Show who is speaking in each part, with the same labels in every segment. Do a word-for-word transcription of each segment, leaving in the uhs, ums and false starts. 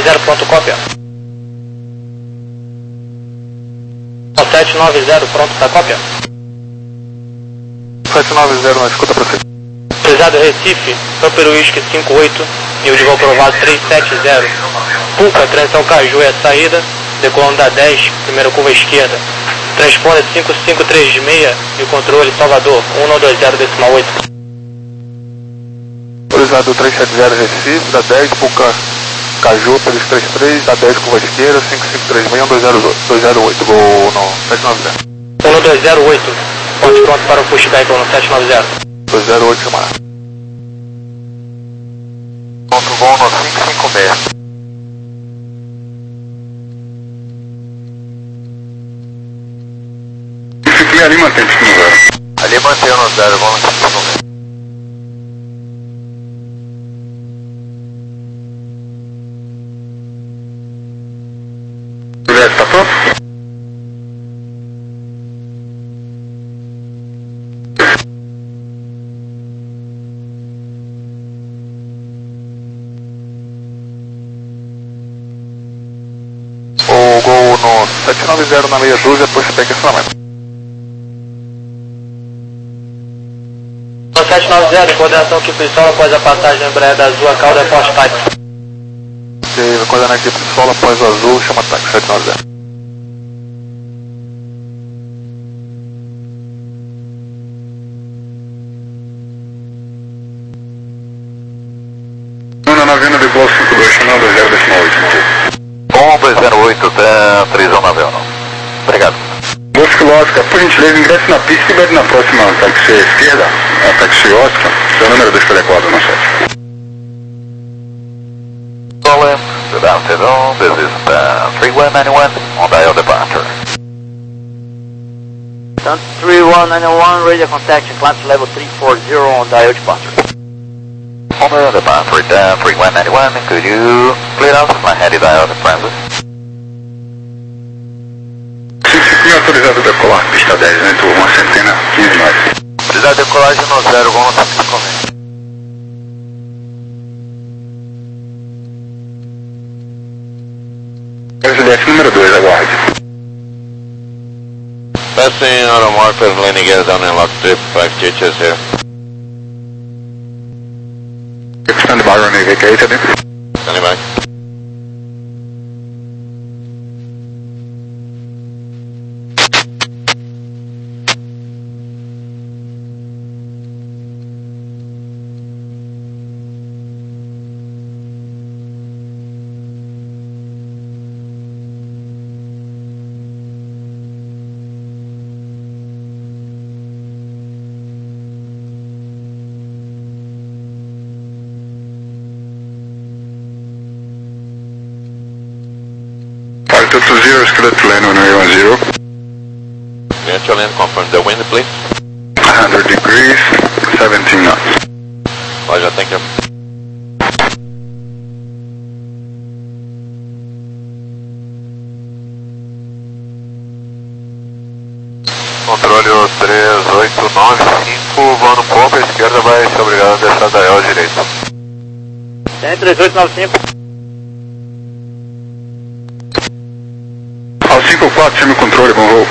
Speaker 1: zero, pronto, cópia. sete nove zero, pronto, tá cópia.
Speaker 2: sete nove zero, na escuta pra você.
Speaker 1: Pesado Recife, Camper Whisky cinco oito, nível de voo aprovado três sete zero. Puca, transição Caju é a saída, decolando da dez, primeira curva esquerda. Transponder cinco cinco três seis e o controle Salvador, um não dois zero decimal oito.
Speaker 2: Autorizado três sete zero Recife, da dez, Puca, Caju, pelos três três, da dez, curva esquerda, cinco cinco três seis, um dois zero oito, gol no sete nove zero.
Speaker 1: um dois zero oito, ponte pronto para o pushback no sete nove zero.
Speaker 2: dois zero oito, chamar. Ponto gol no cinco cinco seis.
Speaker 3: Ali mantém no zero.
Speaker 2: Ali mantém no zero, vamos no cinco cinco seis.
Speaker 3: Juliette, tá pronto?
Speaker 2: O gol no sete nove zero na meia dúzia, pushback e acionamento.
Speaker 1: No sete nove zero, coordenação que pistola após a passagem Embraer da Azul, a cauda é post-type.
Speaker 2: Ok, coordenar aqui pistola após o azul, chama ataque sete nove zero.
Speaker 3: Uma navena de gol cinco dois, um dois zero decimal oito.
Speaker 2: um dois zero oito, três um nove um. Obrigado.
Speaker 3: Bosque Oscar, por gentileza, ingresse na pista e bebe na próxima táxi esquerda, a táxi Oscar, seu número dois quadro no sete.
Speaker 2: Solent, good afternoon, this is uh, three one nine one on dial departure.
Speaker 1: three one nine one, radio contact, climb to level three four zero on dial departure.
Speaker 2: On the departure, uh, three one nine one, could you clear out my head dial the transit?
Speaker 3: Autorizado decolar, pista dez, entre uma centena, quinze nove.
Speaker 2: Autorizado decolagem no zero, vamos no cinco cinco.
Speaker 3: Juliette, número dois, aguarde.
Speaker 2: Passing automorphic, landing gear down in lock trip, five G H S here.
Speaker 3: Stand by, running vacated.
Speaker 2: Standing by.
Speaker 3: two two zero, skillet to lane one one zero.
Speaker 2: Actual land, confirm the wind, please.
Speaker 3: one hundred degrees, seventeen knots.
Speaker 2: Roger, thank you. Controle três oito nove cinco, voando um pouco, a esquerda vai ser obrigado a deixar da dial direita.
Speaker 1: Tem três oito nove cinco.
Speaker 3: Ao cinco quatro, chame o controle, bom voo.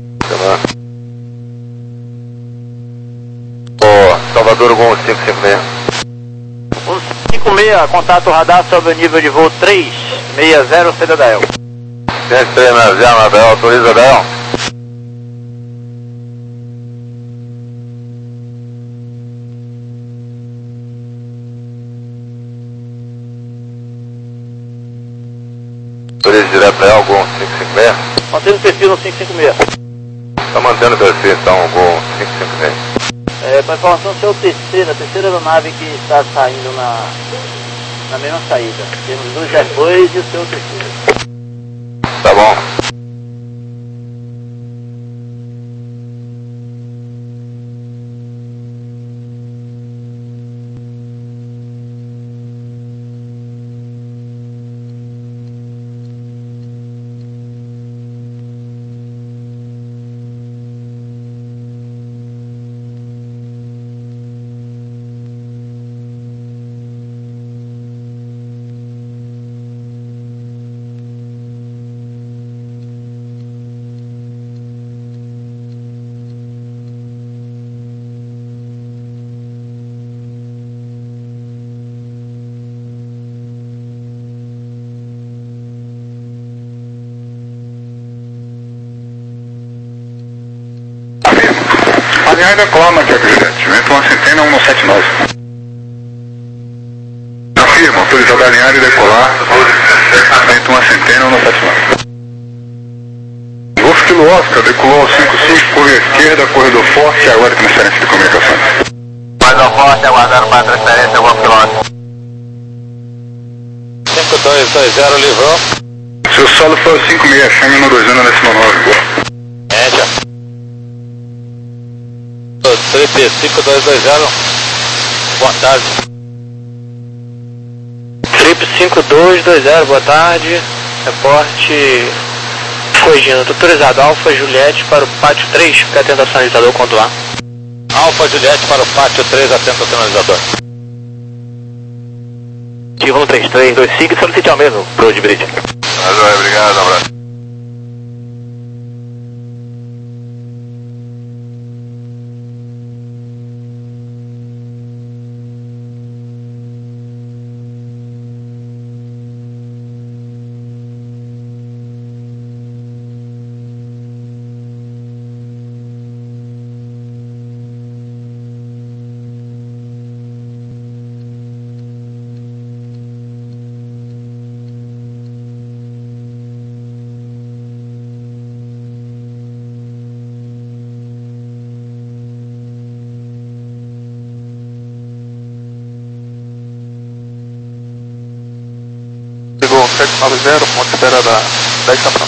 Speaker 2: Ô, Salvador, Gol cinco cinco seis.
Speaker 1: um cinco seis, contato radar sobre o nível de voo três seis zero, C D D L.
Speaker 2: três três seis zero, Abel, autoriza Abel. Autoriza direto Abel, Gol cinco cinco seis.
Speaker 1: Mantendo o perfil no cinco cinco seis.
Speaker 2: Está mantendo o perfil, então, Gol cinco cinco seis.
Speaker 1: É, para informação, você é o terceiro, a terceira aeronave que está saindo na, na mesma saída. Temos dois depois e o seu terceiro.
Speaker 2: Tá bom.
Speaker 3: alinhar e decolar na Quebec Juliette. Vento uma centena um sete nove. Afirma, autorizado a alinhar e decolar. Vento uma centena um sete nove. Golf Kilo Oscar, decolou cinco cinco, curva esquerda, corredor forte, agora transferência de comunicação.
Speaker 4: Corredor forte, aguardando para transferência, Golf Kilo Oscar. cinco dois dois zero, livrou.
Speaker 3: Seu solo foi o cinco seis, chame no dois zero décimo nove.
Speaker 4: Média. Trip cinco dois dois zero, boa tarde.
Speaker 1: Trip cinco dois dois zero, boa tarde. Reporte corrigindo, autorizado Alfa Juliette para o pátio três, para atento ao sinalizador quando lá.
Speaker 4: Alfa Juliette para o pátio três, atento ao sinalizador. Ativo no três três dois cinco, solicite ao mesmo, pro de bridge.
Speaker 3: Obrigado, abraço.
Speaker 2: Pegou sete nove zero, ponto de espera da dez Capitão.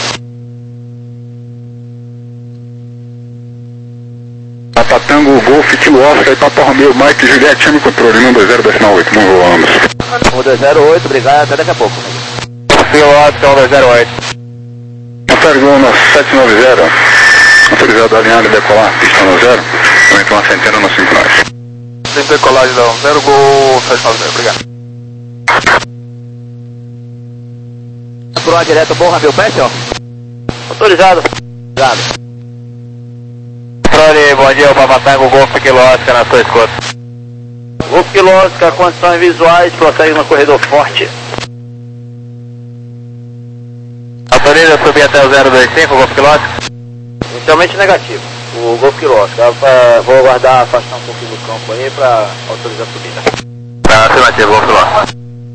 Speaker 3: Papatango, Golf, Kilo Oscar, Papa Romeo, Mike, Juliette, chame controle, um dois zero decimal oito, não voamos.
Speaker 4: um dois zero oito, obrigado, até daqui a pouco. Kilo Oscar, um dois zero oito.
Speaker 3: Otário no sete nove zero, autorizado a alinhar e decolar, pista no zero, aumenta uma centena no cinco nove.
Speaker 2: Tem decolagem da zero, Gol sete nove zero, obrigado.
Speaker 4: Por uma direta, bom, Ramil, peste, ó. Autorizado. Obrigado. Controle, bom dia, o Papatango, Golf Kilo Oscar na sua escuta. Golf Kilo Oscar, condições visuais, prossegue no corredor forte. Autoriza subir até o zero dois cinco, Golf Kilo Oscar? Inicialmente negativo, o Golf Kilo Oscar. Vou aguardar afastar um pouquinho do campo aí para autorizar a subida. Tá, afirmativo, Golf Kilo Oscar.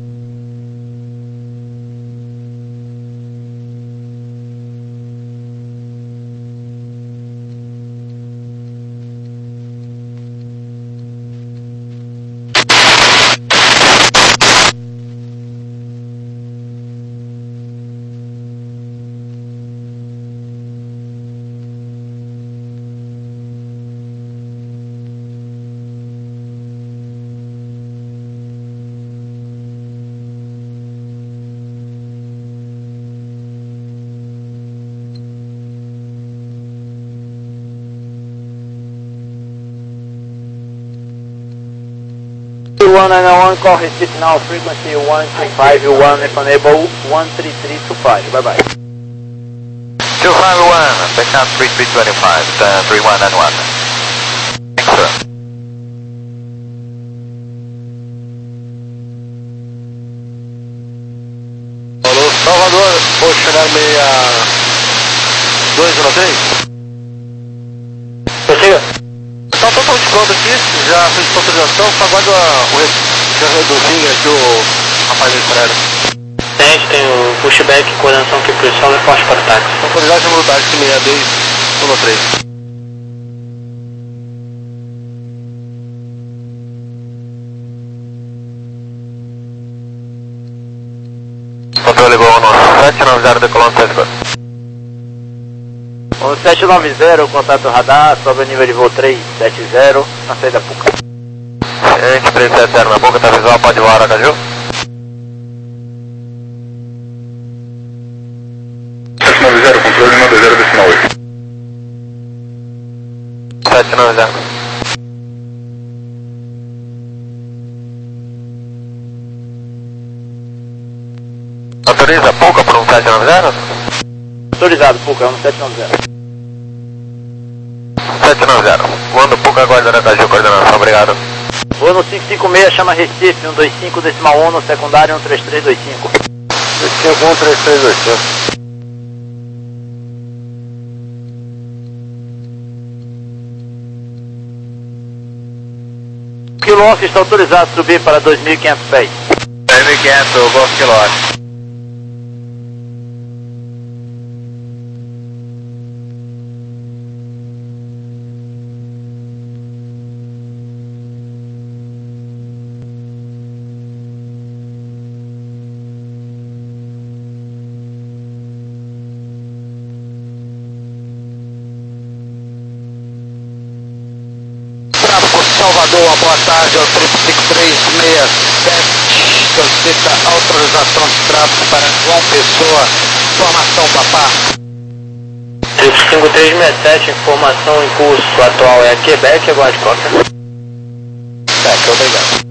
Speaker 4: one nine one, call receipt now, frequency one two five one, if unable, one three three two five, bye bye. two five one, back up three three two five, uh, three one nine one. Thanks, sir. Alô, Salvador, vou chegar meia dois zero três. Prossiga. Está totalmente pronto aqui, já fiz autorização, só aguardo o reduzir aqui o rapaz da estrada.
Speaker 1: Tem, tem o pushback, coordenação aqui pro solo e forte para o táxi.
Speaker 4: Autoridade número táxi seis dois um três. Controle Gol no sete nove zero, decolando sete quatro. No sete nove zero, contato radar, sobe o nível de voo três sete zero, na saída Puca. Gente, três sete zero na Puca, tá visual, pode voar, Aracaju?
Speaker 3: sete nove zero, controle um dois zero decimal oito.
Speaker 4: sete nove zero. Autoriza Puca por um sete nove zero? Autorizado, Puca, um sete nove zero. sete nove zero. Voando Puca, aguarda Aracaju, coordenação, obrigado. Voo no cinco cinco seis, chama Recife, um dois cinco, decimal um, no secundário um três três dois cinco. dois cinco um três três dois cinco. Kilo Oscar está autorizado a subir para dois mil e quinhentos pés.
Speaker 5: dois mil e quinhentos, Golf Kilo Oscar. Salvador, uma boa tarde ao três cinco três seis sete, solicita autorização de tráfego para João Pessoa, informação papá.
Speaker 1: três cinco três seis sete, informação em curso atual é Quebec, aguarde cópia.
Speaker 5: Quebec, obrigado.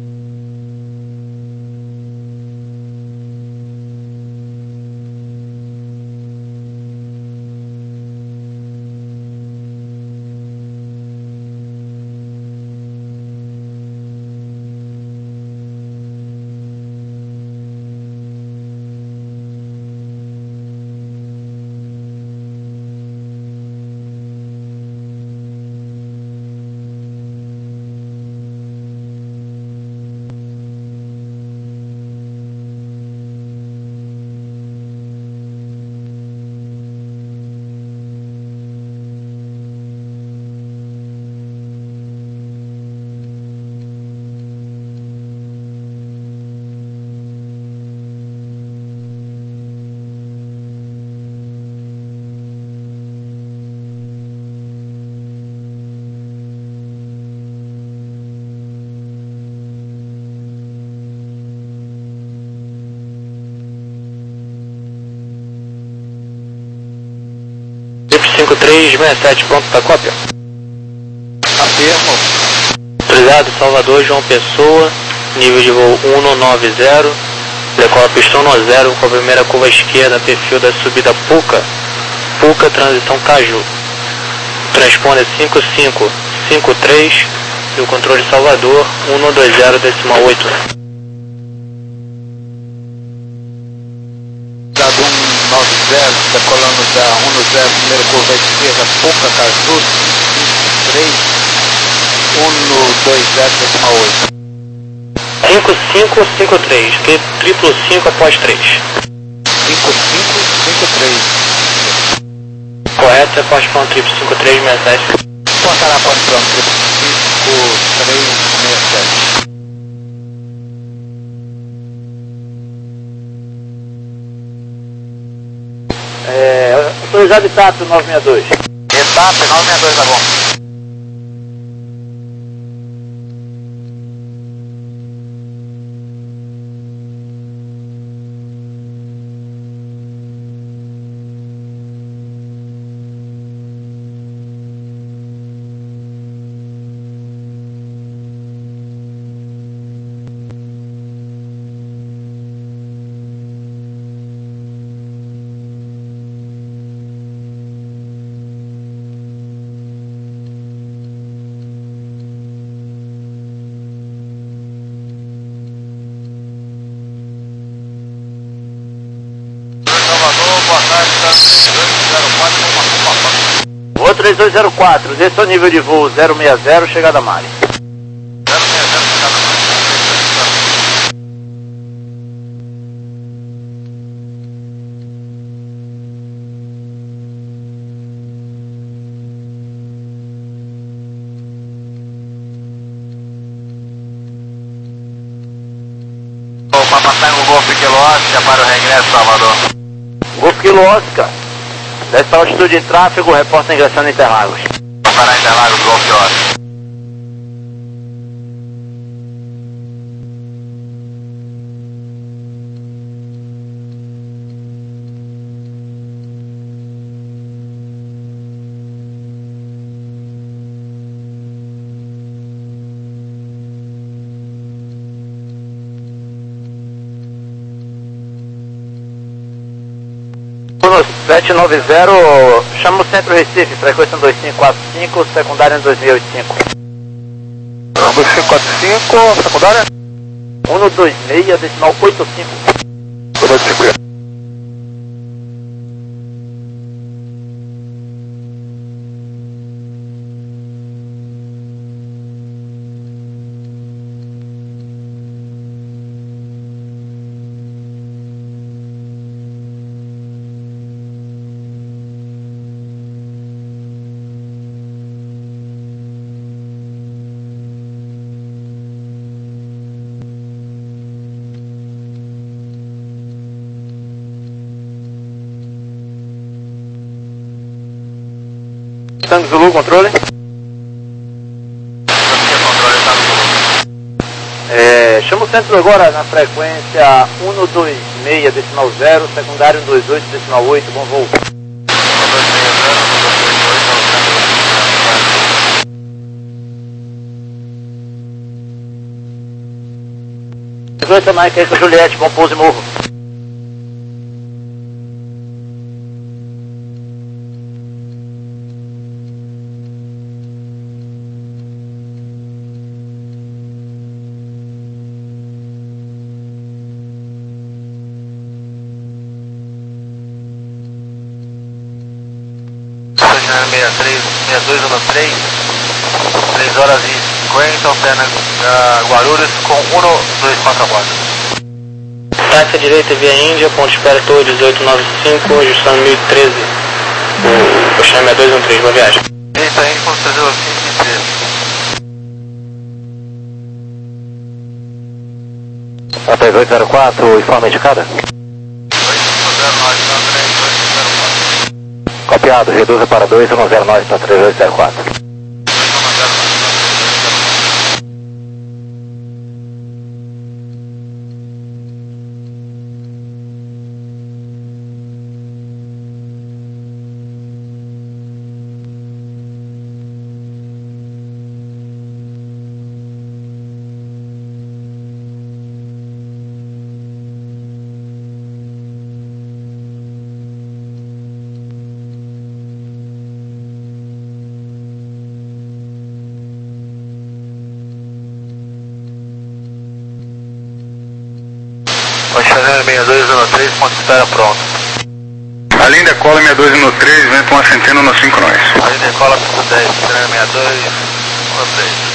Speaker 1: cinco três seis sete, pronto para cópia.
Speaker 5: Afirmo.
Speaker 1: Autorizado, Salvador, João Pessoa, nível de voo cento e noventa, decola pistão no zero com a primeira curva esquerda, perfil da subida Puca, Puca, transição Caju. Transponder cinco cinco cinco três e o controle Salvador, cento e vinte, decimal oito.
Speaker 5: Dado cento e noventa, decolando da cento e vinte, primeira curva esquerda, Puca, Caju, cinco três, cento e vinte, decimal oito.
Speaker 1: cinco cinco cinco três, que triplo cinco após três.
Speaker 5: cinco cinco cinco três.
Speaker 1: Correto, você pode para um triplo cinco três seis sete.
Speaker 5: Portará para o cinco três seis sete.
Speaker 4: É, autorizado I T A P nove seis dois.
Speaker 5: Etapa nove seis dois, tá bom.
Speaker 4: Voo três dois zero quatro, desça ao nível de voo zero seis zero, chegada a Mari.
Speaker 5: Para passar no Golf Kilo Oscar para o regresso, Salvador.
Speaker 4: Golf Kilo Oscar, desta altitude em tráfego, reporta ingressando em Interlagos.
Speaker 5: Para Interlagos, Golf Kilo Oscar.
Speaker 4: sete nove zero, chama o Centro Recife, frequência dois cinco quatro cinco, secundária em dois mil e oitenta e cinco.
Speaker 2: dois cinco quatro cinco, secundária?
Speaker 4: cento e vinte, decimal oitenta e cinco.
Speaker 2: dois cinco.
Speaker 4: Tango Zulu, controle. É, chama o centro agora na frequência um dois seis decimal zero, secundário um dois oito decimal oito, bom voo. dezoito Mike, aí com Juliette, bom pouso e morro.
Speaker 5: seis três, seis dois um três, três horas e cinquenta, alterna uh, Guarulhos com um dois quatro quatro.
Speaker 1: Taxa direita via Índia, ponto espera torre dezoito nove cinco, ajustando mil e treze, o Oceano seis dois um três, boa viagem.
Speaker 5: Eita, Índia, ponto treze e treze.
Speaker 4: Até oito zero quatro, informe indicada. Copiado, reduza para dois um zero nove para três oito zero quatro.
Speaker 5: seis dois um três, ponto de espera pronto.
Speaker 3: A linha decola seis dois um três, vento uma centena no cinco nós.
Speaker 5: A linha decola ponto dez, seis dois um três.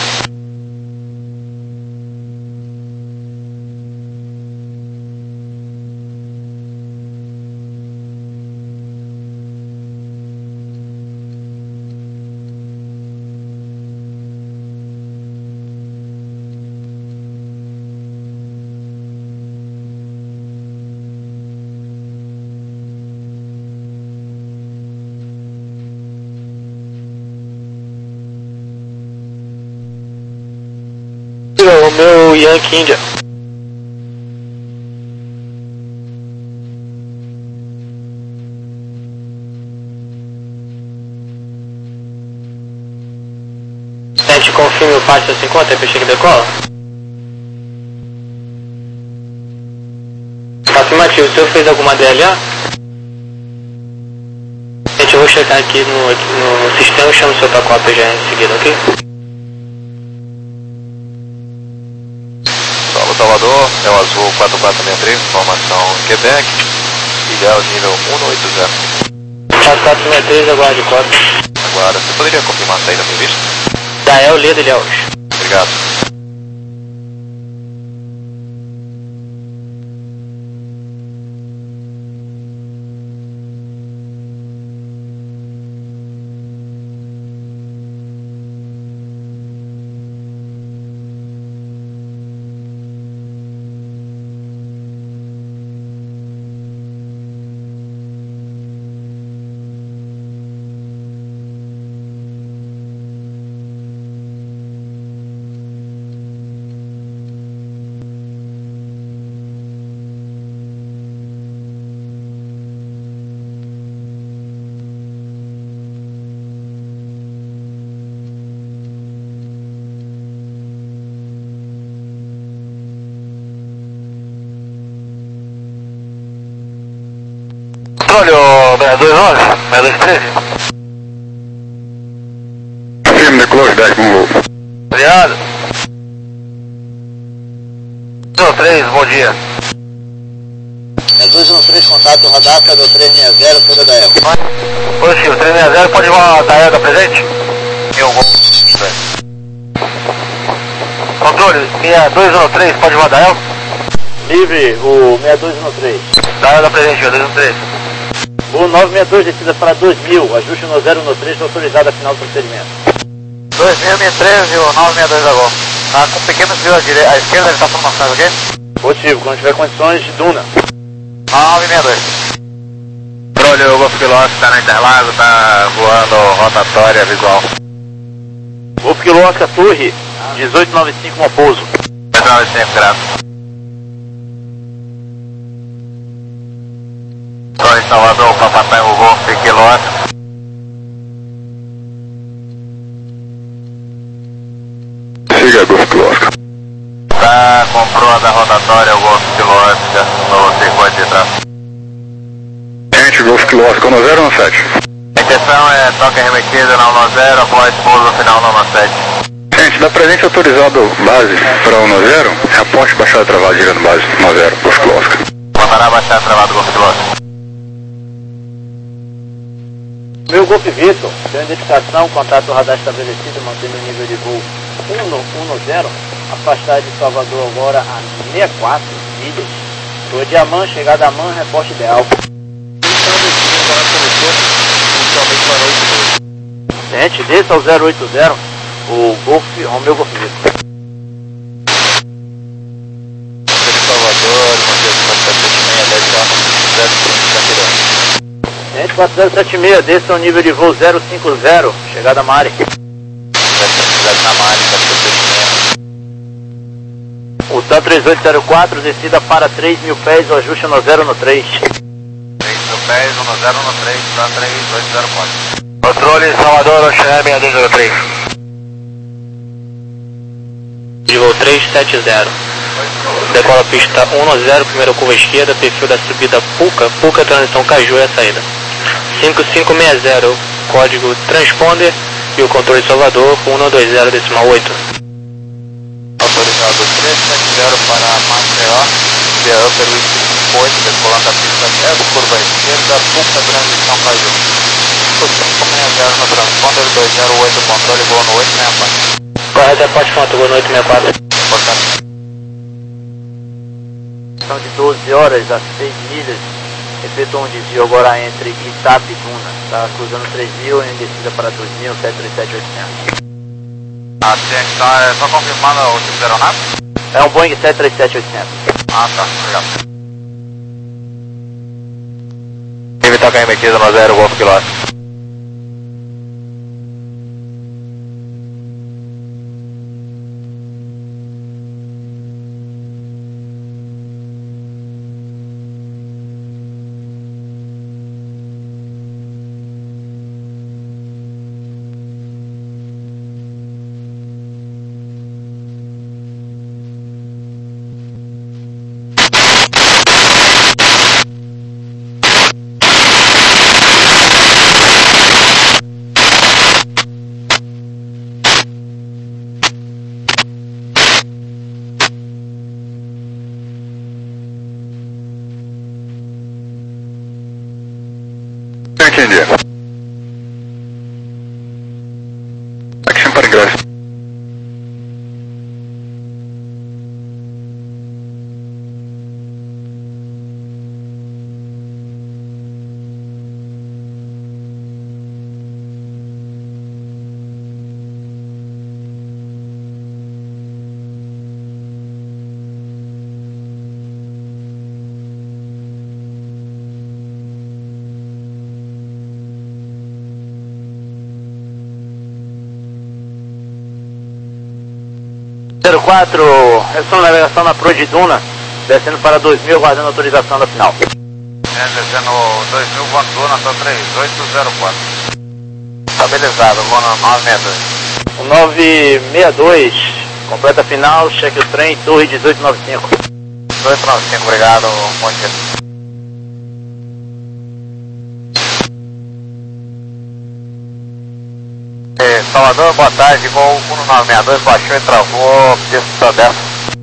Speaker 1: O meu Yankee India. Sete, confirme o Pátio cinquenta, fechei que decola. Afirmativo, o senhor fez alguma D L A? Gente, eu vou checar aqui no, no sistema e chamo o seu para cópia já em seguida, ok?
Speaker 5: Salvador, é o azul quatro quatro seis três, informação Quebec, ideal nível um oito zero.
Speaker 1: quatro quatro seis três, aguarde cópia.
Speaker 5: Agora, você poderia confirmar a saída prevista?
Speaker 1: Dael, Leda, Ilhéus.
Speaker 5: Obrigado. Controle, seis dois nove, seis dois treze.
Speaker 3: Firme, decolou dez, bom voo.
Speaker 5: Obrigado. dois um três, bom dia.
Speaker 4: É dois um três, contato Radar, do três seis zero, toda da Elba.
Speaker 5: Positivo, três seis zero, pode ir uma da Elba presente? Eu vou. Controle, seis dois um três, pode ir uma da Elba?
Speaker 4: Livre, o seis dois um três.
Speaker 5: Da Elba presente, seis dois um três.
Speaker 4: O nove seis dois descida para dois mil, ajuste no zero um três, autorizado a final do procedimento.
Speaker 5: dois mil e treze, o nove seis dois agora. Tá com pequeno desvio à, direita, à esquerda, ele tá formação, ok?
Speaker 4: Positivo, quando tiver condições, Duna.
Speaker 5: nove seis dois.
Speaker 3: Controle, eu vou ficar
Speaker 5: Quilosco está no Interlago, está voando rotatória visual.
Speaker 4: Golf Kilo Oscar Torre, dezoito noventa e cinco, um pouso.
Speaker 5: dezoito noventa e cinco, graças. Estou em Salvador, Papatango, Golf Kilo Oscar.
Speaker 3: Siga, Golf Kilo Oscar.
Speaker 5: Tá com pronta rotatória o Golf Kilo Oscar no circuito de trás.
Speaker 3: Gente, Golf Kilo Oscar, no zero ou no sete?
Speaker 5: A intenção é toque remetida na um zero, após pouso no final no sete.
Speaker 3: Gente, dá presente autorizado base para um zero, reporte baixada travada girando base um zero, Golf Kilo Oscar.
Speaker 5: Mandará baixar travado Golf Kilo Oscar.
Speaker 4: Meu Golf Vitor, deu identificação, contato radar estabelecido, mantendo o nível de voo um zero, afastar de Salvador agora a sessenta e quatro milhas. Torre Diamante, chegada a Man, reporte ideal. Gente, desça ao zero oito zero, o Golf, Romeu Golf Vitor.
Speaker 5: Salvador,
Speaker 4: Gente, quatro zero sete seis, desça ao nível de voo zero cinco zero, chegada a Mari. O TAM três oito zero quatro, descida para três mil pés, o ajuste no zero no três.
Speaker 5: três mil pés, no zero no três, TAM três oito zero quatro. Controle Salvador, Ocean seis dois zero três.
Speaker 1: De voo três sete zero. Decola pista um zero, primeira curva esquerda, perfil da subida Puca, Puca, transição Caju é a saída. cinco cinco seis zero, código transponder e o controle Salvador um dois zero decimal oito.
Speaker 5: Autorizado três sete zero para Maceió, via Upper Whisky cinco oito, decolando a pista dez, curva esquerda, Puca, transição Caju. cinco seis zero no transponder, dois zero oito, controle, voo no oito seis quatro.
Speaker 1: Correto, reporte conta, voo no oito seis quatro.
Speaker 5: Importante.
Speaker 4: São de doze horas a seis milhas, efetuou um desvio agora entre Itap e Duna. Está cruzando três mil em descida para dois mil, sete três sete oitocentos.
Speaker 5: Ah, gente, então é só confirmando o tipo de aeronave?
Speaker 4: É um Boeing sete três sete oitocentos.
Speaker 5: Ah, tá, obrigado. Tive toca remetida no zero, Golf Kilo Oscar.
Speaker 3: Entendi. Action para ingresso.
Speaker 4: zero quatro, reação de navegação na Pro de Duna, descendo para dois mil, guardando a autorização da final.
Speaker 5: É, descendo dois mil, voando Duna, tá três oito zero quatro. Estabilizado, voando nove seis dois.
Speaker 4: O nove seis dois, completa final, cheque o trem, torre dezoito noventa e cinco.
Speaker 5: dezoito noventa e cinco, obrigado, bom dia. Salvador, boa tarde, voo um nove seis dois, baixou e travou, pista dez.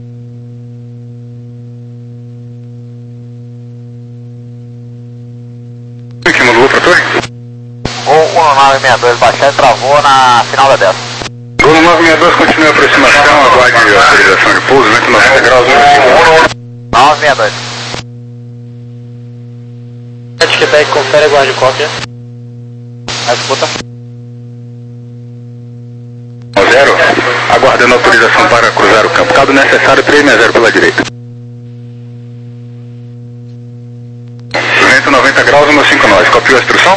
Speaker 3: Que mandou para torre?
Speaker 5: Voo um nove seis dois, baixou e travou na final da dez.
Speaker 3: Voo nove seis dois, continue a aproximação, aguarde a autorização de pouso, vento noventa graus,
Speaker 5: nove seis dois.
Speaker 1: Sete Quebec, confere, aguarde cópia.
Speaker 5: A escuta.
Speaker 3: zero, aguardando autorização para cruzar o campo. Caso necessário, três seis zero pela direita. Vento noventa quarenta graus, um cinco nove. Copiou a instrução?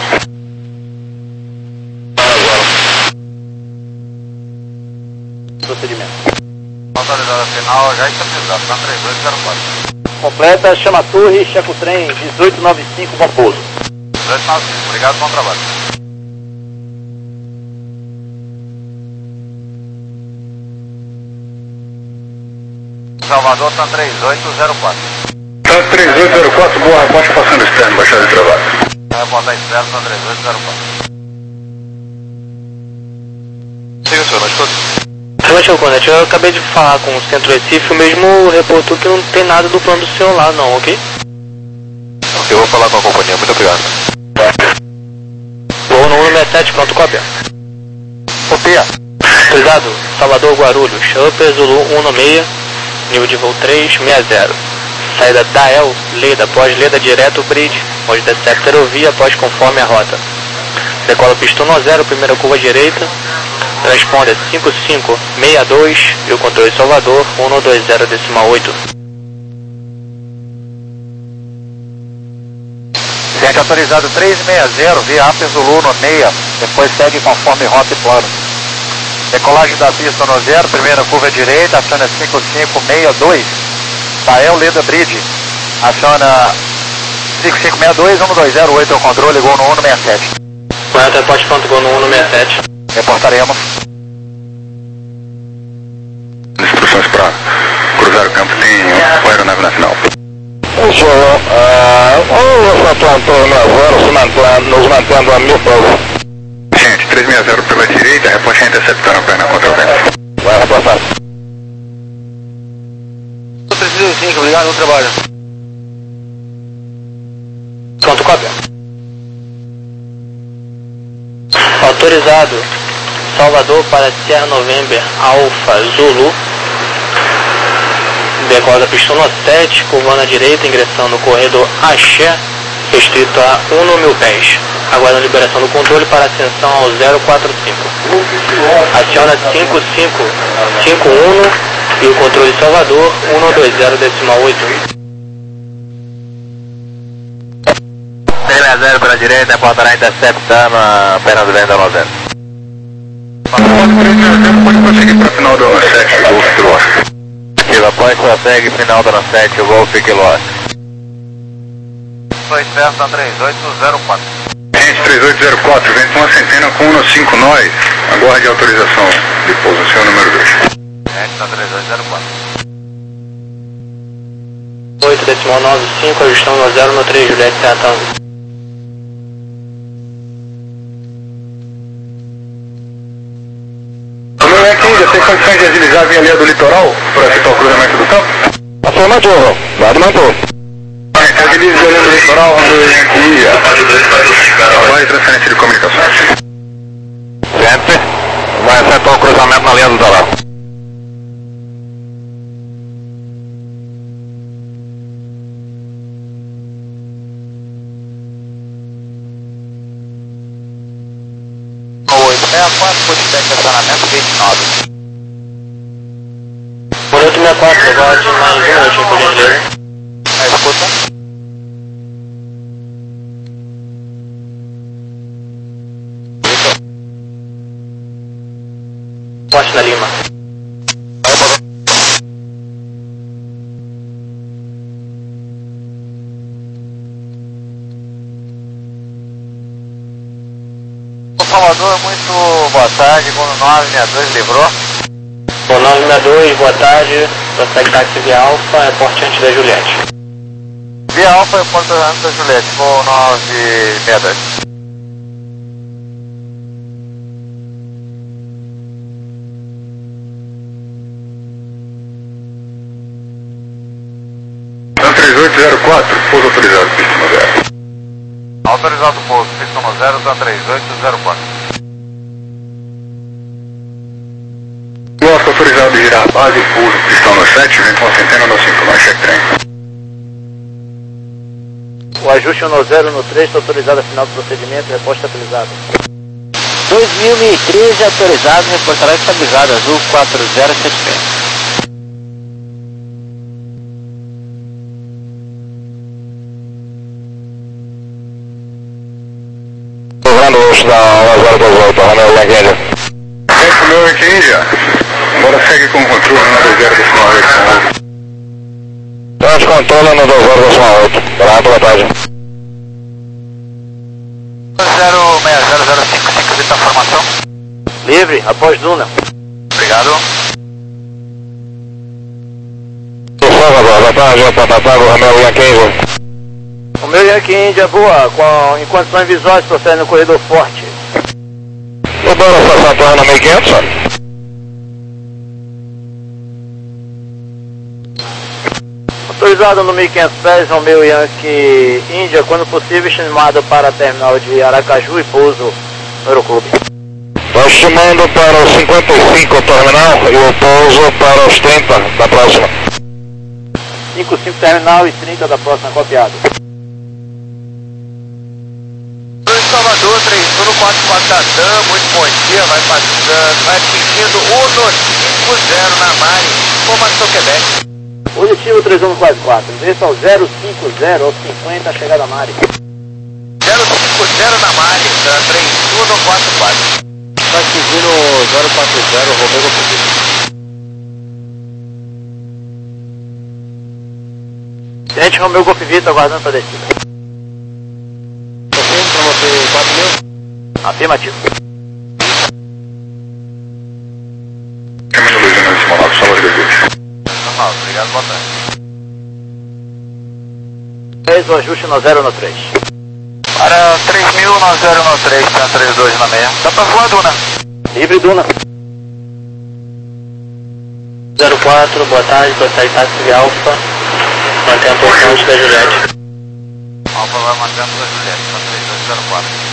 Speaker 1: Procedimento.
Speaker 5: Autorizada final, já estabilizado, tá três dois zero quatro.
Speaker 4: Completa, chama a torre, checa o trem, dezoito noventa e cinco, bom pouso.
Speaker 5: dezoito noventa e cinco, obrigado, bom trabalho. Salvador, tá três oito zero quatro.
Speaker 3: Tá três oito zero quatro, boa, reporte passando externo, baixada de trabalho.
Speaker 5: Reportar externo, tá três oito zero quatro. Siga, senhor, mas tudo.
Speaker 1: Relativo, Conete, eu acabei de falar com o Centro Recife, o mesmo reportou que não tem nada do plano do senhor lá não, ok?
Speaker 5: Ok, eu vou falar com a companhia, muito obrigado.
Speaker 1: Voo no um sessenta e sete, pronto, cópia.
Speaker 5: Copia.
Speaker 1: Autorizado, Salvador, Guarulhos, Upper Zulu um seis, nível de voo três seis zero. Saída da El, Leda, pós Leda direto Bridge, onde detecta aerovia após conforme a rota. Decola pistão no zero, primeira curva direita. Transponder cinco cinco seis dois e o controle Salvador um dois zero decimal oito.
Speaker 5: Ciente autorizado três seis zero, via Upper Zulu no seis, depois segue conforme rota e plano. Decolagem da pista no zero, primeira curva direita, aciona cinco cinco seis dois, Tael Leda Bridge, aciona cinco cinco seis dois, um dois zero oito é o controle, gol no um seis sete.
Speaker 1: Correto, reporte pronto, gol no um seis sete.
Speaker 5: Reportaremos.
Speaker 3: Instruções para cruzar o campo, tem uma aeronave na final.
Speaker 2: Senhor, uh, você plantou na zero, se mantendo, nos mantendo a mil por
Speaker 3: Gente, três seis zero pela direita, reporte interceptando a perna contra o vento.
Speaker 2: vai reportar.
Speaker 5: três dois cinco, obrigado, bom trabalho.
Speaker 1: Pronto, cópia. Autorizado, Salvador para Sierra November, Alfa Zulu. Decola pistão no sete, curvando à direita, ingressando no corredor Axé, restrito a um mil pés. Aguarda a liberação do controle para ascensão ao zero quatro cinco. Aciona cinco cinco cinco um e o controle Salvador um dois zero decimal oito.
Speaker 5: três seis zero pela direita, reportará interceptando a perna do vento da noventa.
Speaker 3: três seis zero pode prosseguir para a final do sete, Golf Kilo Oscar.
Speaker 5: Após prossegue, final da sete, o Golf Kilo Oscar. Foi externo, tá três oito zero quatro.
Speaker 3: Gente, três oito zero quatro, vento uma centena com um cinco nove, aguarde autorização de pouso, senhor número dois.
Speaker 5: Gente, tá três oito zero quatro.
Speaker 1: oito decimal nove cinco, ajustando no zero no três, Juliette Sertango.
Speaker 3: Número é quinze, tem condições de agilizar a via linha do litoral para efetuar o cruzamento do campo?
Speaker 2: Afirmativo, vai manter.
Speaker 3: Agilize a linha do litoral, aqui, aguarde transferência de comunicações.
Speaker 2: Sempre vai efetuar o cruzamento na linha do litoral.
Speaker 5: oito seis quatro, posição de estacionamento vinte e nove.
Speaker 1: Por oito sessenta e quatro, aguarde mais um minutinho, por gentileza.
Speaker 5: Na escuta.
Speaker 1: Poste na Lima.
Speaker 5: Salvador, muito boa tarde, com o nove seis dois livrou.
Speaker 1: Bom, nove seis dois, boa tarde. Prossegue táxi via Alfa, reporte antes da Juliette.
Speaker 5: Via Alfa e Porto Ranto da Juliette, voo nove seis dois.
Speaker 3: Então três oito zero quatro, pouso autorizado, pista no zero.
Speaker 5: Autorizado o pouso, pista no zero, tá três oito zero quatro.
Speaker 3: Oscar autorizado de girar a base, pouso, pistão no sete, vento uma centena no cinco, mais check trem.
Speaker 4: O ajuste no zero no três está autorizado a final do procedimento, reposta estabilizado.
Speaker 5: dois mil e treze autorizado, reportará estabilizado, azul quatro zero sete seis.
Speaker 3: comando hoje da Lazaro dois oito, Romeo Yankee India.
Speaker 2: É, Romeo Yankee India. Agora segue com o controle no dois zero decimal oito.
Speaker 3: Transcontrole no dois zero decimal oito. Pronto, boa tarde.
Speaker 5: zero seis zero zero cinco cinco, visita a formação.
Speaker 4: Livre, após Duna.
Speaker 5: Obrigado.
Speaker 3: Salvador, boa tarde, Patatago, Romeo Yankee India.
Speaker 4: O meu Yankee India boa, com, em condições visuais, procede no corredor forte.
Speaker 3: O Dora estação torre na mil e quinhentos, senhor.
Speaker 4: Autorizado no mil e quinhentos pés, o meu Yankee India, quando possível, estimado para a terminal de Aracaju e pouso no Aeroclube.
Speaker 3: Estou estimando para o cinquenta e cinco o terminal e o pouso para os trinta da próxima.
Speaker 4: cinquenta e cinco terminal e trinta da próxima, copiado.
Speaker 5: Salvador, três um quatro quatro da D A M, muito bom dia, vai passando, vai atingindo o cinco zero na Mari, formação Quebec.
Speaker 4: Positivo três um quatro quatro, endereço ao zero cinco zero, ao cinquenta, chegada a Mari.
Speaker 5: zero cinco zero na Mari, da três um quatro quatro.
Speaker 1: Está seguindo o zero quatro zero, Romeo Golf.
Speaker 4: Gente, Romeo Golf Vita, aguardando para descida.
Speaker 1: Ok, para você quatro mil?
Speaker 4: Afirmativo.
Speaker 2: Caminho dois zero decimal nove, salva de Beirute.
Speaker 5: Normal, obrigado, boa tarde.
Speaker 4: dez, o ajuste no zero no três.
Speaker 5: Para três mil no zero no três, cento e trinta e dois na meia. Dá pra voar, Duna?
Speaker 4: Livre, Duna.
Speaker 1: zero quatro, boa tarde, procede táxi Alfa. Mantém a posição antes da Juliette.
Speaker 5: Alfa vai mantendo a Juliette, para três dois zero quatro.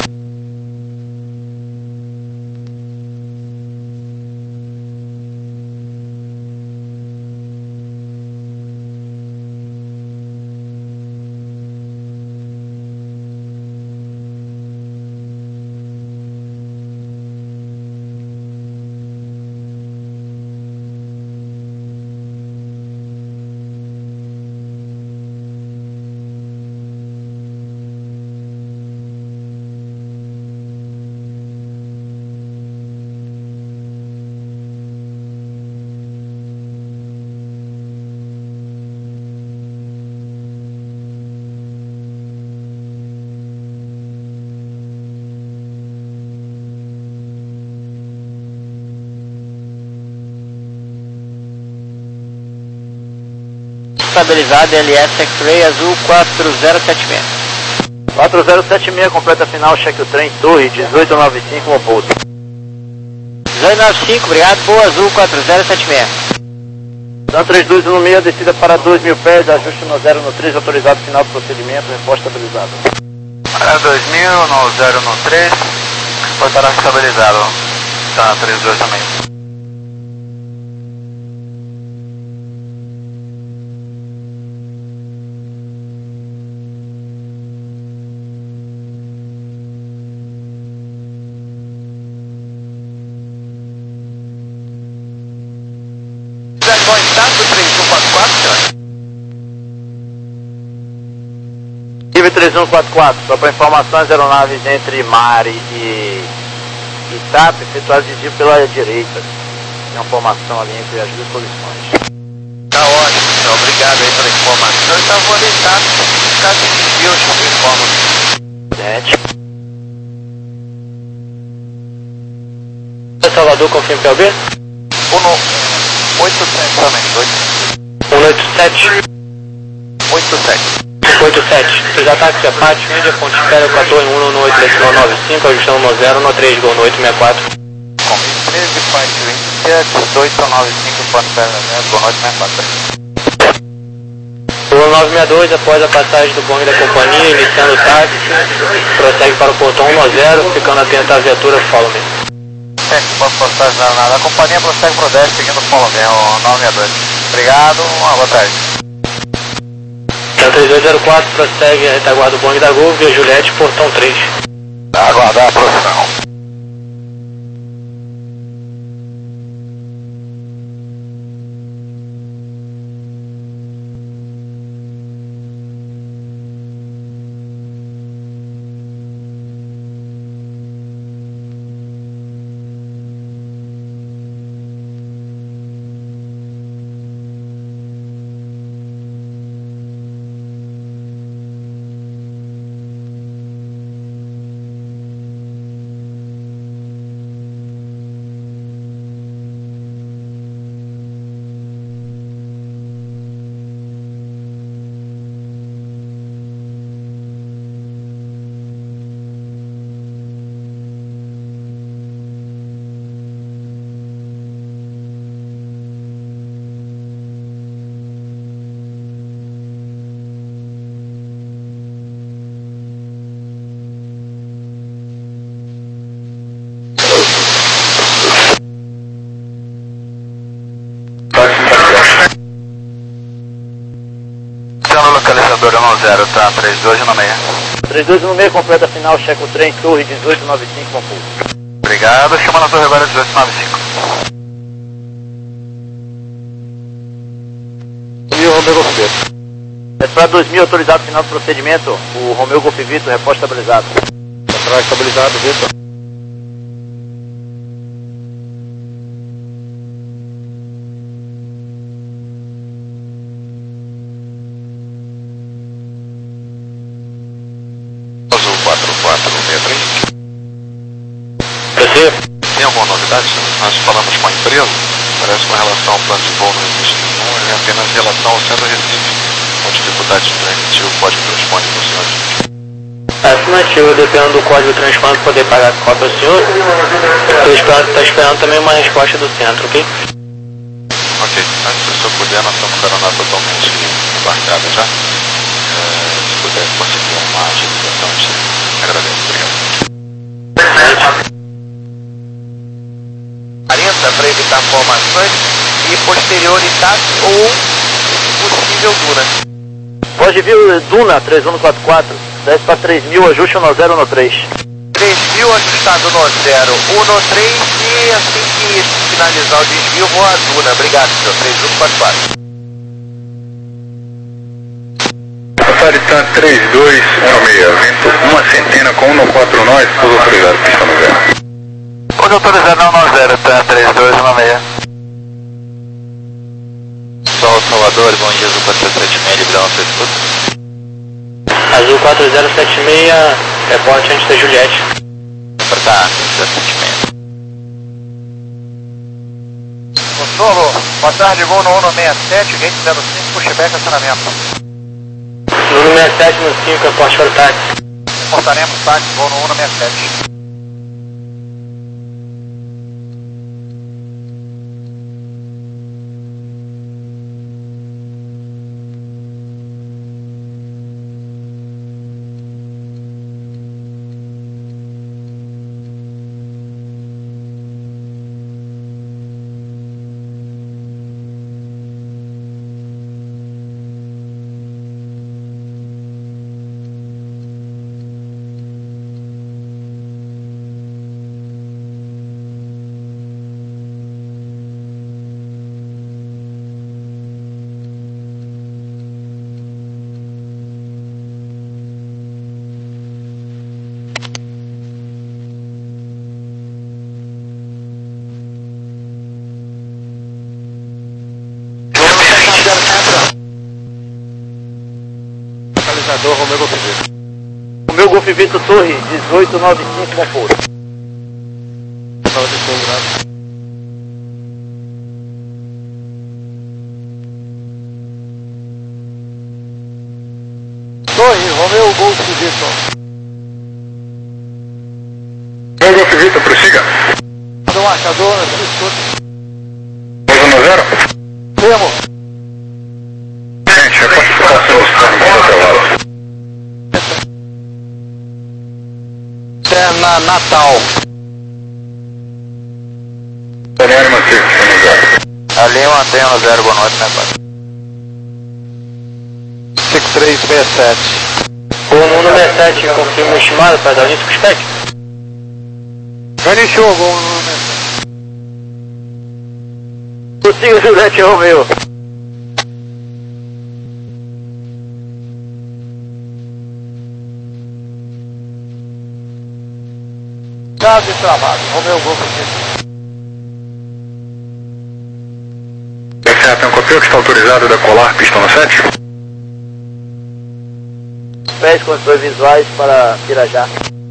Speaker 4: Estabilizado L S X-Ray azul quatro zero sete seis. quatro zero sete seis, completa final, cheque o trem, torre dezoito noventa e cinco, com pouso. dezoito noventa e cinco, obrigado, boa, azul quatro zero sete seis. Dan três dois um seis, descida para dois mil pés, ajuste no zero no três, autorizado final do procedimento, resposta estabilizado.
Speaker 5: Para dois mil no zero no três, reportará estabilizado. Tá, três dois também. Qual é o estado do três um quatro quatro, senhor?
Speaker 4: Tive três um quatro quatro, só para informações, aeronaves entre Mari e Itap, efetuado desvio pela direita. Tem uma formação ali entre as duas posições.
Speaker 5: Tá ótimo, senhor. Obrigado aí pela informação. Eu estava orientado, caso de desvio, deixa eu informar.
Speaker 4: sete.
Speaker 1: Salvador, confirma P L B?
Speaker 5: Uno oito sete somente, oito
Speaker 1: um oito sete.
Speaker 5: oito sete.
Speaker 1: oito sete. Seja táxi Apache, Índia, Ponte Espera, quatorze um no oito decimal nove cinco, ajustando no zero no três, gol no oito sessenta e quatro.
Speaker 5: Comigo treze, Pike Índia, dezoito nove cinco, Ponte Espera, gol no oito sessenta e quatro.
Speaker 1: Gol nove sessenta e dois, após a passagem do Boeing da companhia, iniciando o táxi, prossegue para o portão um no zero, ficando atento à viatura, follow me.
Speaker 5: Certo, posso postar nada. A companhia prossegue pro dez, seguindo o follow me, o nove sessenta e dois. Obrigado, uma boa tarde.
Speaker 1: três dois zero quatro, prossegue a retaguarda do Boeing da Gol, via Juliette, portão três.
Speaker 5: Aguardar a produção. zero, tá, três dois no meio.
Speaker 4: três dois no meio, completa final, checa o trem, torre dezoito noventa e cinco, bom pouso.
Speaker 5: Obrigado, chama na torre agora dezoito noventa e cinco.
Speaker 2: E o Romeu Golf Vitor.
Speaker 4: É para dois mil, autorizado final do procedimento, o Romeu Golf Vitor, repórter estabilizado.
Speaker 2: Atrás estabilizado, Vitor.
Speaker 5: Azul quatro quatro seis três.
Speaker 1: Você?
Speaker 5: Tem alguma novidade? Nós falamos com a empresa, parece que com relação ao plano de voo não existe nenhum, é apenas em relação ao centro Recife, com dificuldade de transmitir o código de transponder para o senhor.
Speaker 1: Afirmativo, dependendo do código de transponder para poder pagar a cópia ao senhor. Estou esperando, tô esperando também uma resposta do centro, ok?
Speaker 5: Ok, mas se o senhor puder, nós estamos com a aeronave totalmente embarcada já. É, se puder conseguir uma agilização, a gente agradece. Obrigado. quarenta para evitar formações e posterioridade ou possível dura.
Speaker 4: Pode vir Duna três um quatro quatro, desce para três mil, ajuste no zero no três.
Speaker 5: três mil ajustado no zero, um no três e assim que finalizar o desvio vou a Duna. Obrigado, senhor. três um quatro quatro.
Speaker 3: Satélite três dois um seis, vento uma centena com um no quatro nós, tudo autorizado, pista no zero.
Speaker 5: Pode autorizar não no zero, tá? três dois um seis. Sol Salvador, bom dia, Azul quatro zero sete seis, Librão, você escuta?
Speaker 1: Azul quatro zero sete seis, reporte antes da Juliette.
Speaker 5: Tá, zero sete seis.
Speaker 4: Consolo, boa tarde, voo no um no sessenta e sete, gate zero cinco, pushback, acionamento.
Speaker 1: No sessenta e sete no cinco, reporte para o táxi.
Speaker 4: Portaremos táxi, voo no um no sessenta e sete.
Speaker 2: Localizador Romeu Golf Vitor.
Speaker 4: O meu Golf Vitor Torre dezoito noventa e cinco, bom pouso.
Speaker 2: Fala de fogo, né? Torre, Romeu Golf Vitor.
Speaker 3: Romeu Golf Vitor, prossiga.
Speaker 2: Mandou um marcador, aqui escuta.
Speaker 3: dois um zero.
Speaker 2: Temo.
Speaker 3: Gente, a participação dos caras até lá.
Speaker 5: É na Natal.
Speaker 3: Daniel Matheus, pista no zero.
Speaker 5: Ali mantenha no zero, boa noite, né, pai?
Speaker 2: cinco três seis sete.
Speaker 1: O mundo sessenta e sete confirma o estimado para dar início com o spec.
Speaker 2: Iniciou, gol no
Speaker 4: Prossiga, Juliette Romeu.
Speaker 2: Caso travado, Romeu Golf Vitor.
Speaker 3: Esse é a Tancopeu que está autorizado a decolar, pista no sete.
Speaker 4: Pés condições visuais para Pirajá.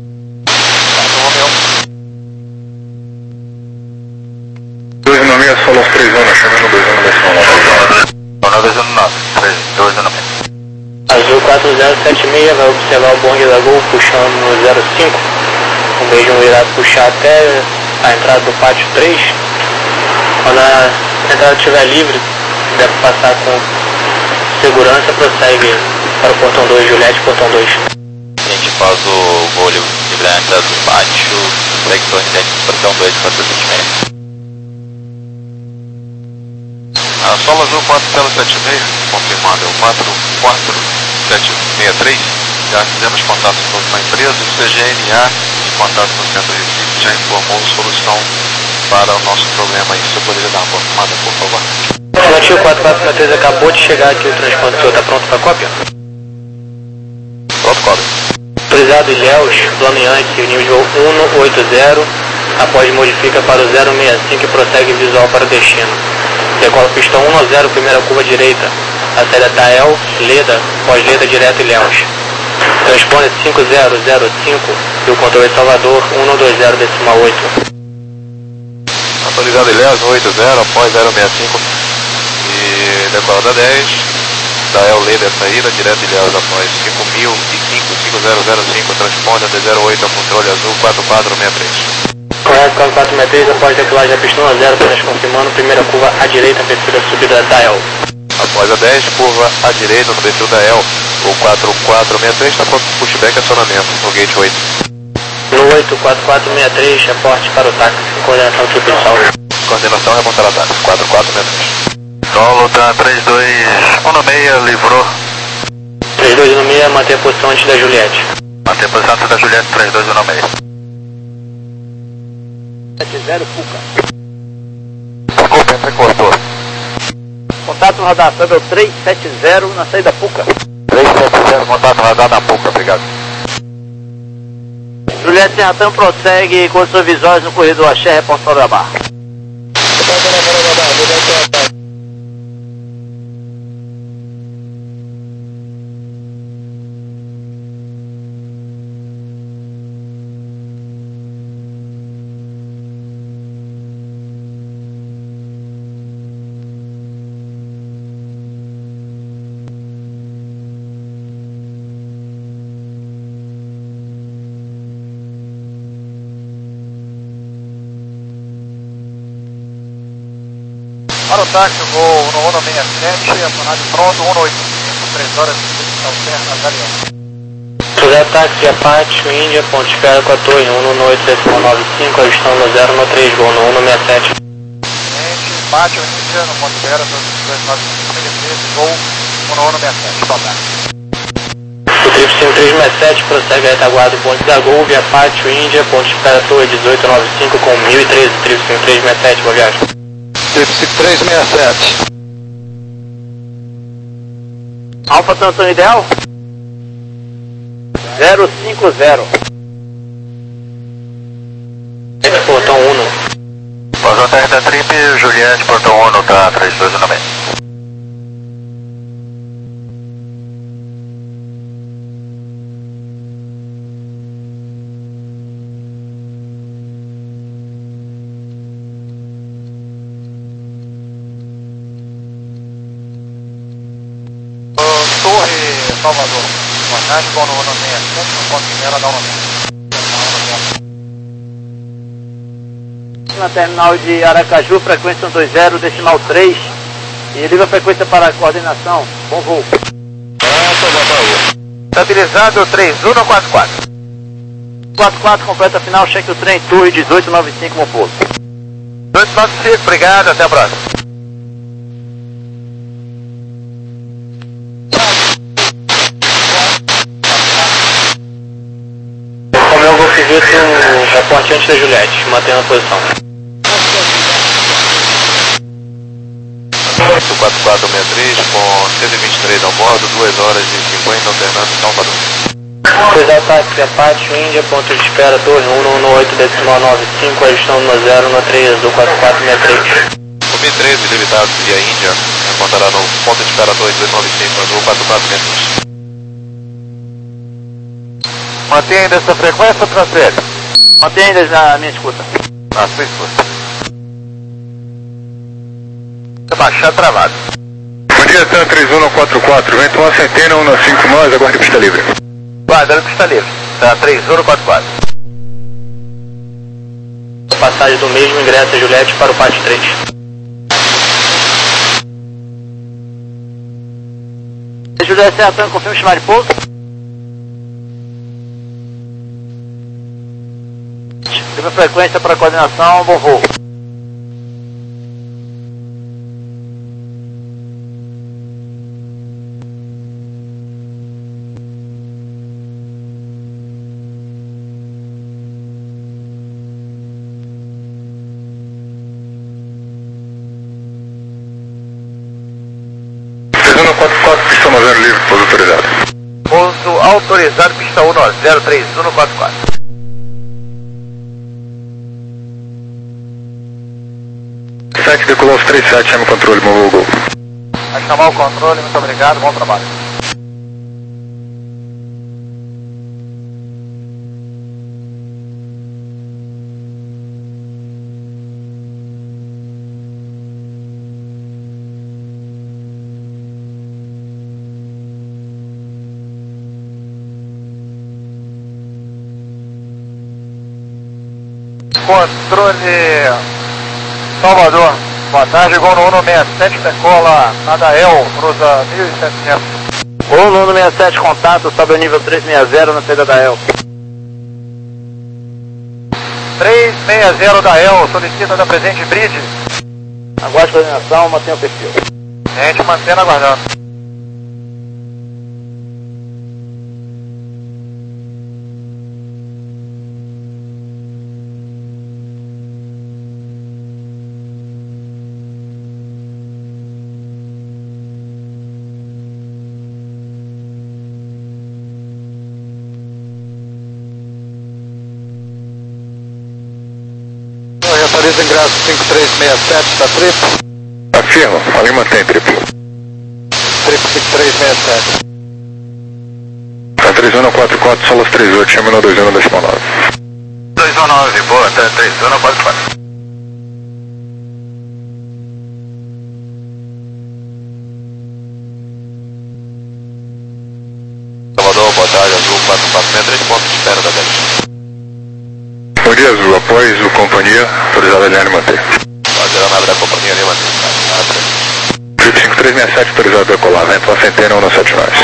Speaker 3: dois um seis, solo três um, chamando dois um desse nove.
Speaker 5: nove um nove, três dois um nove.
Speaker 1: Azul quatro zero sete seis vai observar o bonde da Gol puxando no zero cinco. O mesmo irá puxar até a entrada do pátio três. Quando a entrada estiver livre, deve passar com segurança, prossegue para o portão dois, Juliette, portão dois.
Speaker 5: A gente faz o voo livrar a entrada do pátio, segue torre técnico, portão dois, quatro sete seis. A Solo Azul quatro zero sete seis, confirmado, é o quatro quatro sete seis três, já fizemos contato com a empresa, o C G N A, em contato com o Centro Recife, já informou solução para o nosso problema aí. Se eu poderia dar uma confirmada, por favor.
Speaker 1: Relativo quatro quatro seis três, acabou de chegar aqui o transplante, o senhor está pronto para cópia?
Speaker 5: Pronto, cópia.
Speaker 1: Autorizado Ilhéus, plano Yankee, nível um oito zero, após modifica para o zero seis cinco e prossegue visual para o destino. Decola pistão um zero, primeira curva direita, a saída Tael, Leda, pós-Leda direto Ilhéus. Transpone cinco zero zero cinco e o controle Salvador um dois zero decimal oito.
Speaker 5: Autorizado Ilhéus, oito zero, após zero seis cinco e decola da dez, Tael, Leda, saída, direto Ilhéus, após cinco mil e cinco, cinco zero zero cinco, transpone D zero oito a controle azul quatro quatro seis três.
Speaker 1: Correto, quatro quatro seis três, após decolagem da pistão a zero, apenas confirmando, primeira curva à direita, perfil da subida da Tael.
Speaker 5: Após a dez, curva à direita no perfil da E L, o quatro quatro seis três está pronto para pushback e acionamento, no gate oito.
Speaker 1: No oito quatro quatro seis três, reporte para o táxi, coordenação triplo de salve.
Speaker 5: Coordenação remontar a táxi, quatro quatro seis três.
Speaker 2: Solo tá três dois um no meio, livrou.
Speaker 1: três dois no meio, manter a posição antes da Juliette.
Speaker 2: Manter a posição antes da Juliette, três dois um no meio.
Speaker 4: sete zero, Fuca.
Speaker 2: Desculpa, entre cortou.
Speaker 4: Contato no radar Fable três sete zero na saída Fuca.
Speaker 2: três sete zero, contato no radar na Puca, obrigado.
Speaker 4: Juliette Serratão prossegue com suas visuais no corredor Axé, reporte para o barra.
Speaker 2: Para o táxi, voo no um seis sete, acionado pronto, um oito cinco, três horas de posição certa, Galeão.
Speaker 1: Projeto táxi Apache, Índia, ponto de espera com a torre, um oito decimal nove cinco, ajustando no zero no três, voo no um seis sete.
Speaker 2: Cliente, Apache, Índia, no ponto de espera, dois nove cinco, voo um seis sete, contato.
Speaker 1: O triplo cinco três seis sete prossegue a retaguarda do ponte da Gol, via Pátio, Índia, ponto de espera torre dezoito noventa e cinco com mil e treze, triplo cinco três seis sete, boa viagem.
Speaker 2: triplo cinco três seis sete.
Speaker 4: Alfa Tantan ideal? zero cinco zero.
Speaker 1: Portão um.
Speaker 2: Pousou terra da Trip, Juliette, portão um, tá três dois um no meio. Salvador, vantagem com o no seis sete, no ponto de ela dá um
Speaker 4: Na terminal de Aracaju, frequência um dois zero, decimal três. E liga a frequência para a coordenação. Bom voo.
Speaker 2: Estabilizado três um no quatro quatro.
Speaker 4: quatro quatro, completa final, cheque o trem, torre dezoito noventa e cinco, bom pouso.
Speaker 2: dezoito noventa e cinco, obrigado, até a próxima.
Speaker 1: Serviço, reporte antes da Juliette, mantendo a posição.
Speaker 5: quatro quatro seis três com cento e vinte e três ao bordo, duas horas e cinquenta, alternando Salvador.
Speaker 1: Cuidado táxi Apache, Índia, ponto de espera, torre um um oito decimal nove cinco, ajustando no zero no três, do quatro quatro seis três.
Speaker 5: O Mi treze, limitado via Índia, encontrará no ponto de espera torre dezoito noventa e cinco, azul quatro quatro seis três.
Speaker 2: Mantém ainda essa frequência ou transfere?
Speaker 4: Mantém ainda na minha escuta.
Speaker 2: Na sua escuta. Baixar travado.
Speaker 3: Bom dia, Tan três um quatro quatro, vento uma centena, um cinco nós, aguarde pista livre.
Speaker 2: Guardando pista livre. Tá três um quatro quatro.
Speaker 1: Passagem do mesmo ingresso a Juliette para o Pátio três.
Speaker 4: Juliette Serratão, confirma o chamar de pouso. Primeira frequência para coordenação, bom voo.
Speaker 3: Soma zero livre, pouso autorizado.
Speaker 5: Pouso autorizado, pista um zero três um quatro quatro.
Speaker 3: sete, decolou os trinta e sete, chama o controle, moveu o gol.
Speaker 5: A chamar o controle, muito obrigado, bom trabalho. Controle Salvador, boa tarde, gol no um seis sete, decola Nadael, cruza mil e setecentos.
Speaker 4: Gol no sessenta e sete, contato, sobe o nível trezentos e sessenta na saída da El.
Speaker 5: trezentos e sessenta da El, solicita da presente bridge.
Speaker 4: Aguarde a coordenação, mantenha o perfil.
Speaker 5: A gente mantendo aguardando.
Speaker 2: Autoriza ingresso cinco três seis sete da trip.
Speaker 3: Afirma, ali mantém triplo.
Speaker 2: Trip cinco três seis sete.
Speaker 3: Tá três um quatro quatro, Solos trinta e oito, chama no dois um decimal nove.
Speaker 5: dois um nove, boa, tá três um quatro quatro.
Speaker 2: Salvador, boa tarde, azul quatro quatro seis, três pontos de espera da dez.
Speaker 3: Bom dia, Azul, após o companhia, autorizado a alinhar e manter.
Speaker 2: Fazer a nave da companhia ali, manter.
Speaker 3: Trip cinco três seis sete, autorizado a decolar, vento uma centena, um sete nós.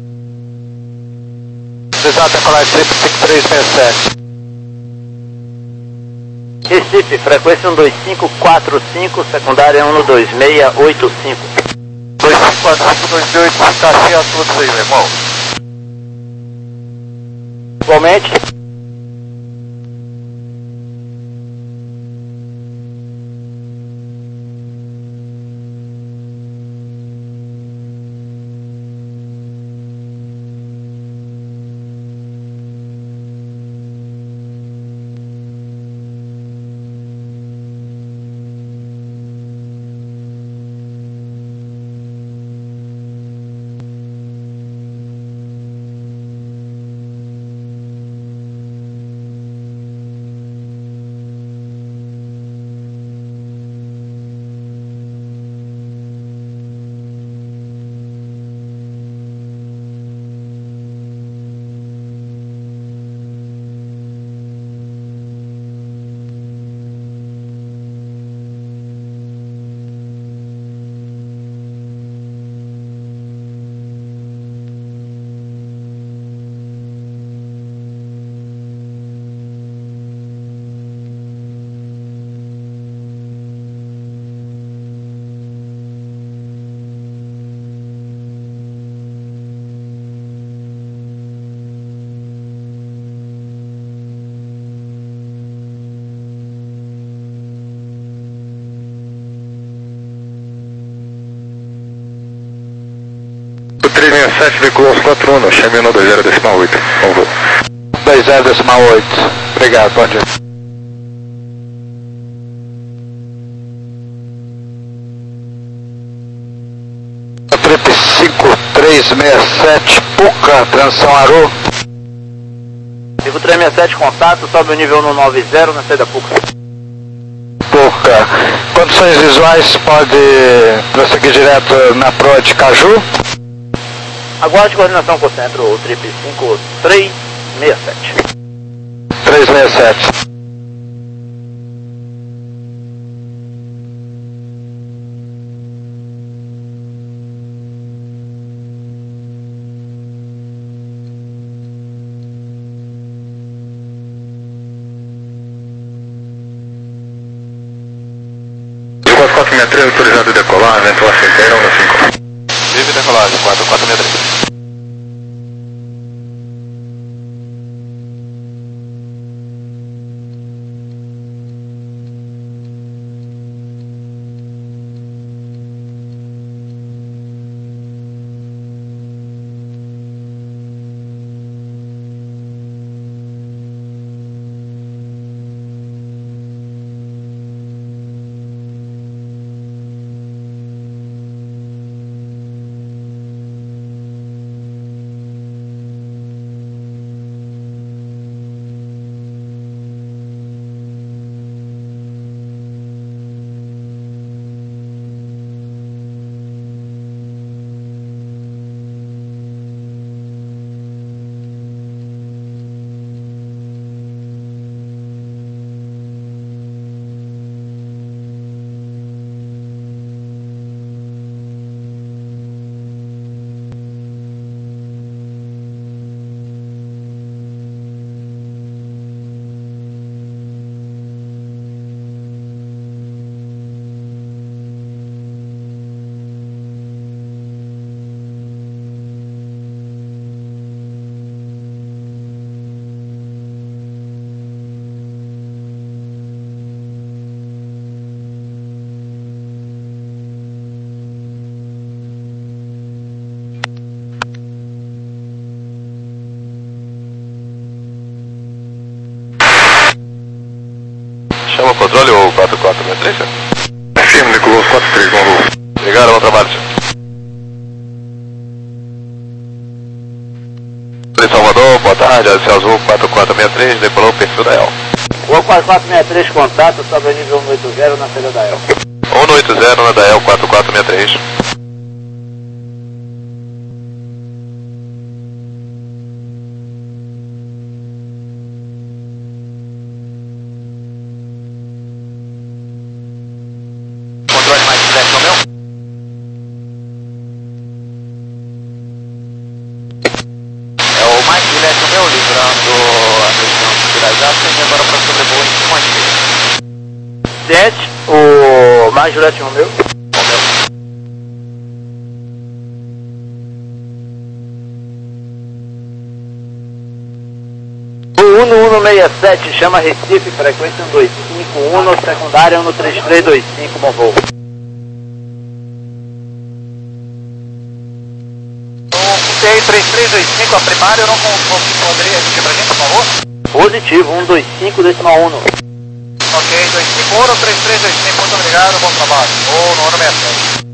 Speaker 2: Autorizado a decolar, trip cinco três seis sete.
Speaker 4: Recife, frequência um dois cinco quatro cinco, secundária um dois seis oito cinco.
Speaker 5: dois cinco quatro cinco dois oito, caixinha todos aí, meu irmão.
Speaker 4: Igualmente.
Speaker 3: três seis sete, decolou aos quatro um, chame no dois zero decimal oito, vamos ver.
Speaker 2: dois zero decimal oito. Obrigado, bom dia. Trip cinco três seis sete, Puca, transição Aru.
Speaker 4: cinco três seis sete, contato, sobe o nível um nove zero na saída Puca.
Speaker 2: Puca. Condições visuais, pode prosseguir direto na proa de Caju.
Speaker 4: Aguarde coordenação com o centro, o trip cinco três seis sete.
Speaker 2: três seis sete.
Speaker 3: quatro quatro seis três, autorizado a decolar, vento uma centena, um cinco.
Speaker 2: Vive decolagem, quatro quatro seis três.
Speaker 5: quatro quatro seis três, senhor.
Speaker 3: Firme, decolou quatro três, bom voo.
Speaker 5: Obrigado, bom trabalho, senhor. De Salvador, boa tarde, Alice Azul quatro quatro seis três, decolou o perfil da E L.
Speaker 4: Rua quatro quatro seis três, contato, sobre nível um oito zero na saída da E L.
Speaker 5: um oito zero na da E L quatro quatro seis três. Controle mais direto ao meu? É o mais direto ao meu, livrando a região de Pirajá, e agora para sobrevoo em cima de
Speaker 4: Dente, o mais Juliette Romeu. O um um seis sete, chama Recife, frequência um dois cinco um, secundária um três três dois cinco, bom voo.
Speaker 5: O T I três três dois cinco, a primária, eu não poderia repetir pra gente, por favor?
Speaker 4: Positivo, um dois cinco, decimal um.
Speaker 5: Ok, dois cinco um, três três dois cinco, muito obrigado, bom trabalho. Ou no ano seis sete.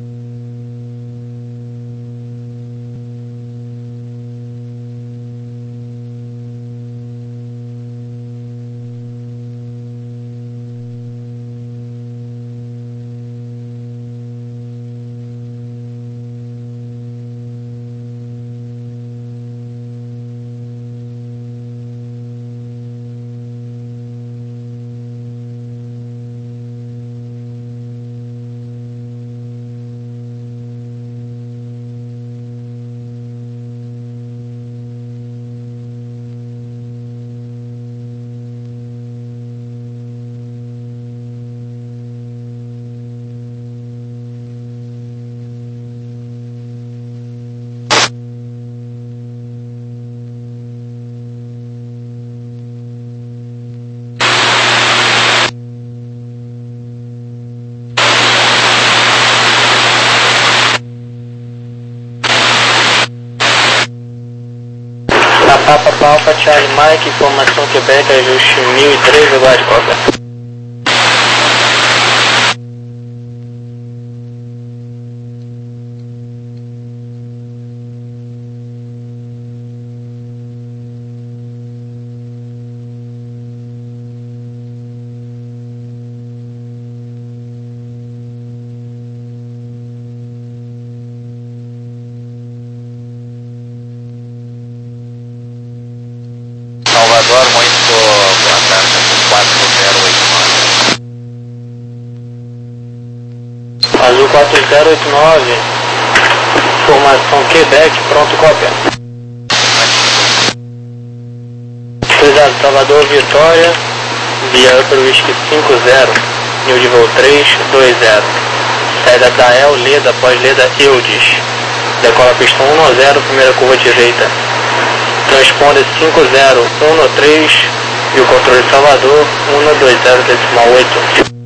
Speaker 1: Papa Papa, Charlie Mike, informação Quebec, ajuste mil e três, aguarde qualquer.
Speaker 5: Salvador, muito boa tarde, quatro zero oito nove.
Speaker 1: Azul quatro zero oito nove, informação Quebec, pronto, cópia. Cuidado, Salvador, Vitória, via Upper Whisky cinco zero, New de voo três dois zero. Saída da E L, Leda, após Leda, Eudes. Decola pista um zero, primeira curva direita. Transponder cinco zero um três e o controle Salvador um dois zero decimal oito.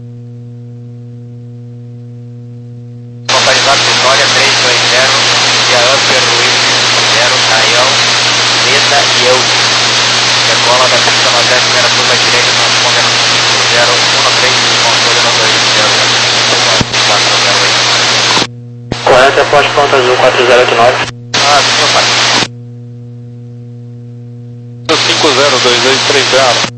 Speaker 5: Localizado Vitória três dois zero, via Upper Whisky cinco zero, Caião, Leda e Eudes. Decola da pista no zero, primeira curva direita, transponder cinco zero um três e controle no dois zero quatro zero oito nove.
Speaker 1: Correto, após pronto Azul quatro zero oito nove.
Speaker 5: Ah, meu pai. cinco zero dois dois três zero.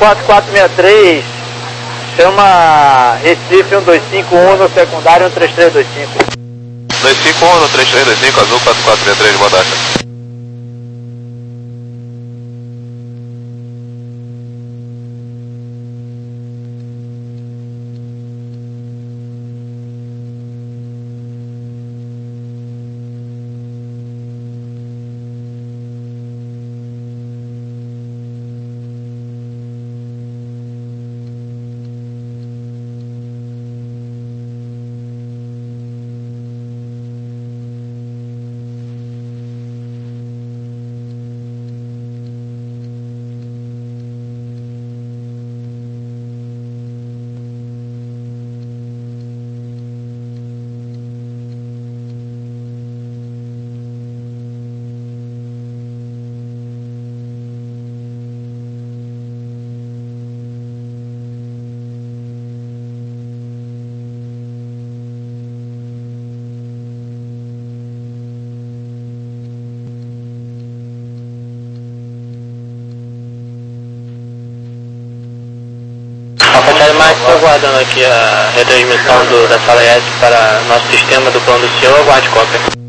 Speaker 4: quatro quatro seis três, chama Recife um dois cinco um no secundário um três três dois cinco.
Speaker 5: dois cinco um no três três dois cinco, azul quatro quatro seis três, boa tarde.
Speaker 1: Rapaziada, mais estou aguardando aqui a retransmissão do, da sala S para nosso sistema do plano do senhor, aguarde cópia.